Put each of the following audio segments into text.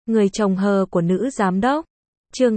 Người chồng hờ của nữ giám đốc. Chương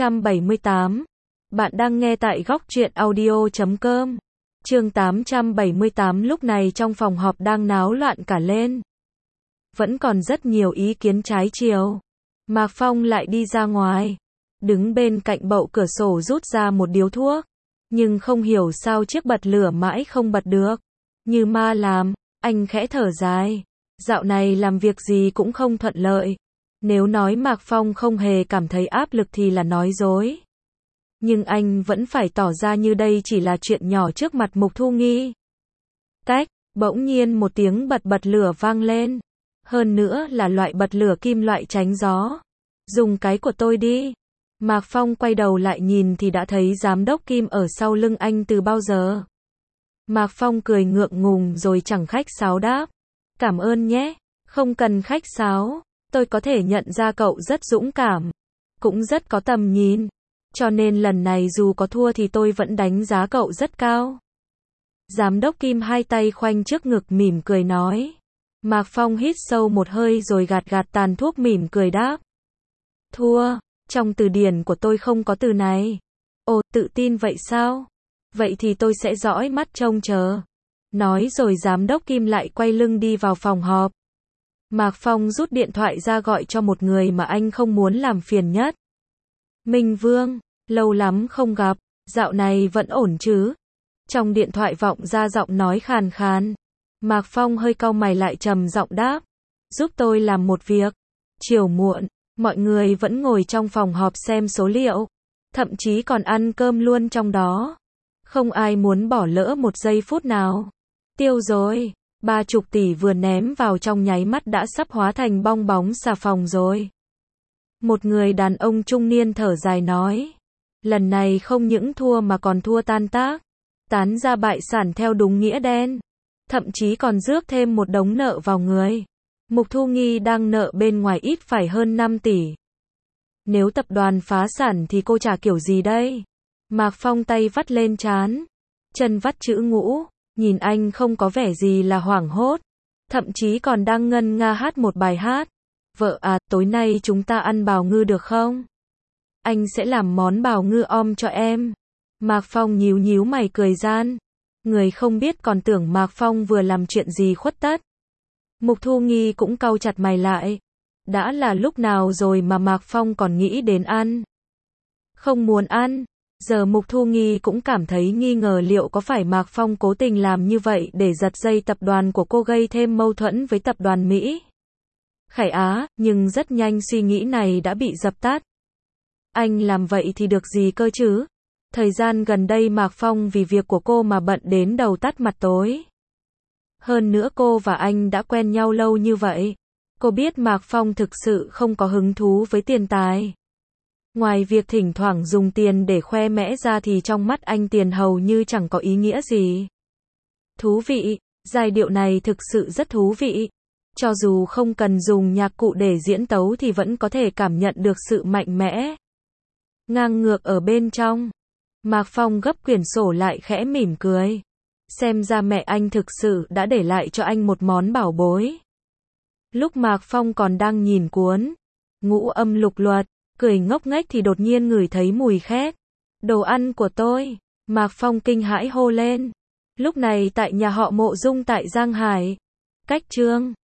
878. Bạn đang nghe tại góc truyện audio.com. Chương 878. Lúc này trong phòng họp đang náo loạn cả lên. Vẫn còn rất nhiều ý kiến trái chiều. Mạc Phong lại đi ra ngoài, đứng bên cạnh bậu cửa sổ rút ra một điếu thuốc. Nhưng không hiểu sao chiếc bật lửa mãi không bật được. Như ma làm, anh khẽ thở dài. Dạo này làm việc gì cũng không thuận lợi. Nếu nói Mạc Phong không hề cảm thấy áp lực thì là nói dối. Nhưng anh vẫn phải tỏ ra như đây chỉ là chuyện nhỏ trước mặt Mục Thu Nghi. Tách, bỗng nhiên một tiếng bật lửa vang lên. Hơn nữa là loại bật lửa kim loại tránh gió. Dùng cái của tôi đi. Mạc Phong quay đầu lại nhìn thì đã thấy giám đốc Kim ở sau lưng anh từ bao giờ. Mạc Phong cười ngượng ngùng rồi chẳng khách sáo đáp. Cảm ơn nhé, không cần khách sáo. Tôi có thể nhận ra cậu rất dũng cảm, cũng rất có tầm nhìn. Cho nên lần này dù có thua thì tôi vẫn đánh giá cậu rất cao. Giám đốc Kim hai tay khoanh trước ngực mỉm cười nói. Mạc Phong hít sâu một hơi rồi gạt tàn thuốc mỉm cười đáp. Thua, trong từ điển của tôi không có từ này. Ồ, tự tin vậy sao? Vậy thì tôi sẽ dõi mắt trông chờ. Nói rồi giám đốc Kim lại quay lưng đi vào phòng họp. Mạc Phong rút điện thoại ra gọi cho một người mà anh không muốn làm phiền nhất. Minh Vương, lâu lắm không gặp, dạo này vẫn ổn chứ? Trong điện thoại vọng ra giọng nói khàn khàn. Mạc Phong hơi cau mày lại trầm giọng đáp. Giúp tôi làm một việc. Chiều muộn, mọi người vẫn ngồi trong phòng họp xem số liệu. Thậm chí còn ăn cơm luôn trong đó. Không ai muốn bỏ lỡ một giây phút nào. Tiêu rồi. 30 tỷ vừa ném vào trong nháy mắt đã sắp hóa thành bong bóng xà phòng rồi. Một người đàn ông trung niên thở dài nói. Lần này không những thua mà còn thua tan tác. Tán ra bại sản theo đúng nghĩa đen. Thậm chí còn rước thêm một đống nợ vào người. Mục Thu Nghi đang nợ bên ngoài ít phải hơn 5 tỷ. Nếu tập đoàn phá sản thì cô trả kiểu gì đây? Mạc Phong tay vắt lên trán, chân vắt chữ ngũ. Nhìn anh không có vẻ gì là hoảng hốt. Thậm chí còn đang ngân nga hát một bài hát. Vợ à, tối nay chúng ta ăn bào ngư được không? Anh sẽ làm món bào ngư om cho em. Mạc Phong nhíu mày cười gian. Người không biết còn tưởng Mạc Phong vừa làm chuyện gì khuất tất. Mục Thu Nghi cũng cau chặt mày lại. Đã là lúc nào rồi mà Mạc Phong còn nghĩ đến ăn? Không muốn ăn. Giờ Mục Thu Nghi cũng cảm thấy nghi ngờ liệu có phải Mạc Phong cố tình làm như vậy để giật dây tập đoàn của cô gây thêm mâu thuẫn với tập đoàn Mỹ. Khải Á, nhưng rất nhanh suy nghĩ này đã bị dập tắt. Anh làm vậy thì được gì cơ chứ? Thời gian gần đây Mạc Phong vì việc của cô mà bận đến đầu tắt mặt tối. Hơn nữa cô và anh đã quen nhau lâu như vậy. Cô biết Mạc Phong thực sự không có hứng thú với tiền tài. Ngoài việc thỉnh thoảng dùng tiền để khoe mẽ ra thì trong mắt anh tiền hầu như chẳng có ý nghĩa gì. Thú vị, giai điệu này thực sự rất thú vị. Cho dù không cần dùng nhạc cụ để diễn tấu thì vẫn có thể cảm nhận được sự mạnh mẽ. Ngang ngược ở bên trong. Mạc Phong gấp quyển sổ lại khẽ mỉm cười. Xem ra mẹ anh thực sự đã để lại cho anh một món bảo bối. Lúc Mạc Phong còn đang nhìn cuốn Ngũ Âm Lục Luật, cười ngốc nghếch thì đột nhiên ngửi thấy mùi khét. Đồ ăn của tôi. Mạc Phong kinh hãi hô lên. Lúc này tại nhà họ Mộ Dung tại Giang Hải. Cách chương